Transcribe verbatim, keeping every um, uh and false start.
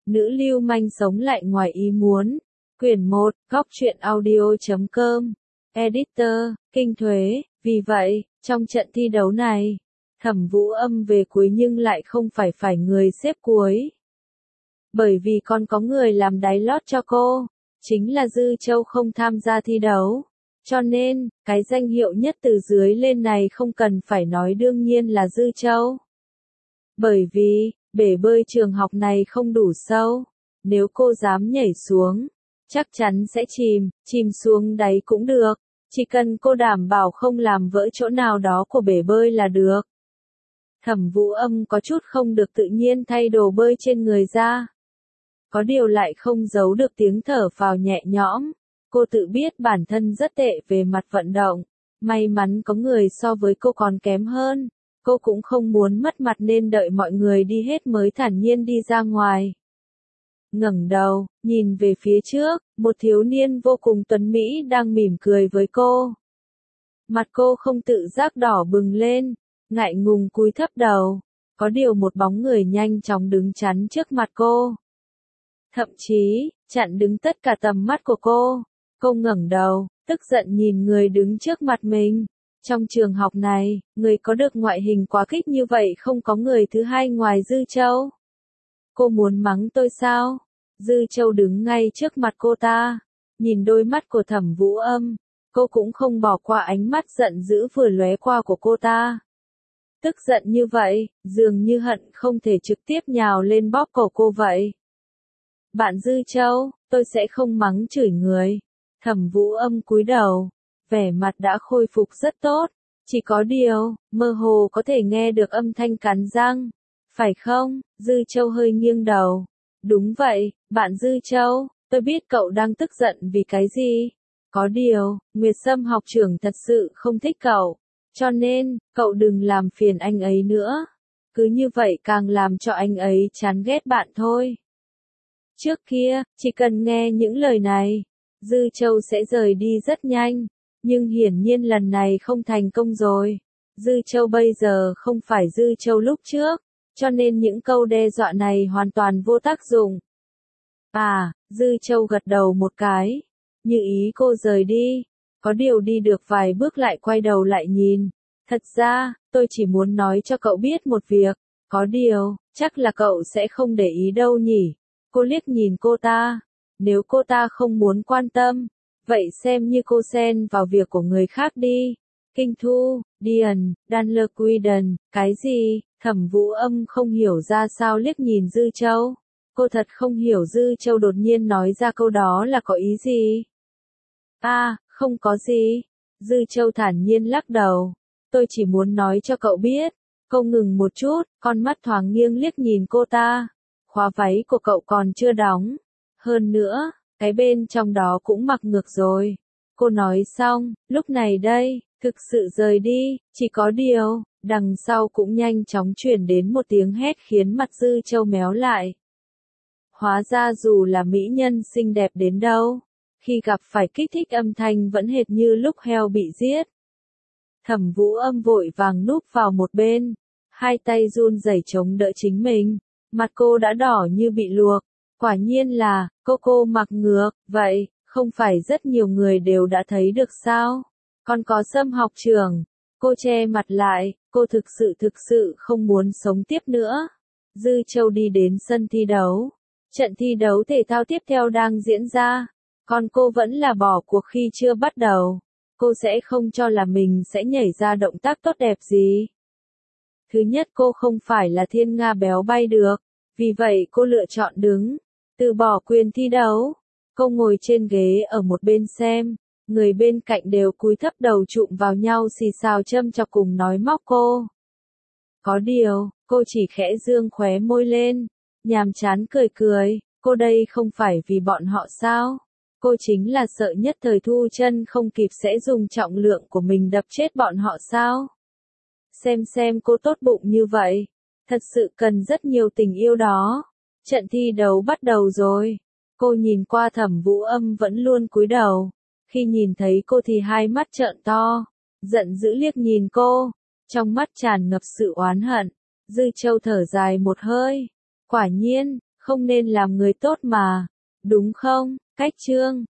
Nữ lưu manh sống lại ngoài ý muốn. Quyển một, góc truyện audio chấm com. Editor, Kinh Thuế. Vì vậy, trong trận thi đấu này, Thẩm Vũ Âm về cuối nhưng lại không phải phải người xếp cuối. Bởi vì còn có người làm đáy lót cho cô, chính là Dư Châu không tham gia thi đấu. Cho nên, cái danh hiệu nhất từ dưới lên này không cần phải nói đương nhiên là Dư Châu. Bởi vì, bể bơi trường học này không đủ sâu. Nếu cô dám nhảy xuống, chắc chắn sẽ chìm, chìm xuống đáy cũng được. Chỉ cần cô đảm bảo không làm vỡ chỗ nào đó của bể bơi là được. Thẩm Vũ Âm có chút không được tự nhiên thay đồ bơi trên người ra. Có điều lại không giấu được tiếng thở phào nhẹ nhõm. Cô tự biết bản thân rất tệ về mặt vận động. May mắn có người so với cô còn kém hơn. Cô cũng không muốn mất mặt nên đợi mọi người đi hết mới thản nhiên đi ra ngoài. Ngẩng đầu, nhìn về phía trước, một thiếu niên vô cùng tuấn mỹ đang mỉm cười với cô. Mặt cô không tự giác đỏ bừng lên, ngại ngùng cúi thấp đầu. Có điều một bóng người nhanh chóng đứng chắn trước mặt cô. Thậm chí, chặn đứng tất cả tầm mắt của cô. Cô ngẩng đầu, tức giận nhìn người đứng trước mặt mình. Trong trường học này, người có được ngoại hình quá khích như vậy không có người thứ hai ngoài Dư Châu. Cô muốn mắng tôi sao? Dư Châu đứng ngay trước mặt cô ta. Nhìn đôi mắt của Thẩm Vũ Âm, cô cũng không bỏ qua ánh mắt giận dữ vừa lóe qua của cô ta. Tức giận như vậy, dường như hận không thể trực tiếp nhào lên bóp cổ cô vậy. Bạn Dư Châu, tôi sẽ không mắng chửi người. Thẩm Vũ Âm cúi đầu, vẻ mặt đã khôi phục rất tốt. Chỉ có điều, mơ hồ có thể nghe được âm thanh cắn răng. Phải không? Dư Châu hơi nghiêng đầu. Đúng vậy, bạn Dư Châu, tôi biết cậu đang tức giận vì cái gì. Có điều, Nguyệt Sâm học trưởng thật sự không thích cậu. Cho nên, cậu đừng làm phiền anh ấy nữa. Cứ như vậy càng làm cho anh ấy chán ghét bạn thôi. Trước kia, chỉ cần nghe những lời này, Dư Châu sẽ rời đi rất nhanh. Nhưng hiển nhiên lần này không thành công rồi. Dư Châu bây giờ không phải Dư Châu lúc trước. Cho nên những câu đe dọa này hoàn toàn vô tác dụng. À, Dư Châu gật đầu một cái. Như ý cô rời đi. Có điều đi được vài bước lại quay đầu lại nhìn. Thật ra, tôi chỉ muốn nói cho cậu biết một việc. Có điều, chắc là cậu sẽ không để ý đâu nhỉ. Cô liếc nhìn cô ta. Nếu cô ta không muốn quan tâm, vậy xem như cô xen vào việc của người khác đi. Kinh Thu, Điền, Đan Lơ Quy Đần, cái gì? Thẩm Vũ Âm không hiểu ra sao liếc nhìn Dư Châu. Cô thật không hiểu Dư Châu đột nhiên nói ra câu đó là có ý gì. À, không có gì. Dư Châu thản nhiên lắc đầu. Tôi chỉ muốn nói cho cậu biết. Cô ngừng một chút, con mắt thoáng nghiêng liếc nhìn cô ta. Khóa váy của cậu còn chưa đóng. Hơn nữa, cái bên trong đó cũng mặc ngược rồi. Cô nói xong, lúc này đây, thực sự rời đi, chỉ có điều, đằng sau cũng nhanh chóng chuyển đến một tiếng hét khiến mặt Dư Châu méo lại. Hóa ra dù là mỹ nhân xinh đẹp đến đâu, khi gặp phải kích thích âm thanh vẫn hệt như lúc heo bị giết. Thẩm Vũ Âm vội vàng núp vào một bên, hai tay run rẩy chống đỡ chính mình, mặt cô đã đỏ như bị luộc. Quả nhiên là, cô cô mặc ngược, vậy, không phải rất nhiều người đều đã thấy được sao? Còn có Sâm học trưởng, cô che mặt lại, cô thực sự thực sự không muốn sống tiếp nữa. Dư Châu đi đến sân thi đấu. Trận thi đấu thể thao tiếp theo đang diễn ra. Còn cô vẫn là bỏ cuộc khi chưa bắt đầu. Cô sẽ không cho là mình sẽ nhảy ra động tác tốt đẹp gì. Thứ nhất, cô không phải là thiên nga béo bay được. Vì vậy cô lựa chọn đứng. Từ bỏ quyền thi đấu. Cô ngồi trên ghế ở một bên xem. Người bên cạnh đều cúi thấp đầu chụm vào nhau xì xào châm chọc cùng nói móc cô. Có điều, cô chỉ khẽ dương khóe môi lên. Nhàm chán cười cười. Cô đây không phải vì bọn họ sao? Cô chính là sợ nhất thời thu chân không kịp sẽ dùng trọng lượng của mình đập chết bọn họ sao? Xem xem cô tốt bụng như vậy. Thật sự cần rất nhiều tình yêu đó. Trận thi đấu bắt đầu rồi. Cô nhìn qua Thẩm Vũ Âm vẫn luôn cúi đầu. Khi nhìn thấy cô thì hai mắt trợn to. Giận dữ liếc nhìn cô. Trong mắt tràn ngập sự oán hận. Dư Châu thở dài một hơi. Quả nhiên, không nên làm người tốt mà, đúng không? Cách chương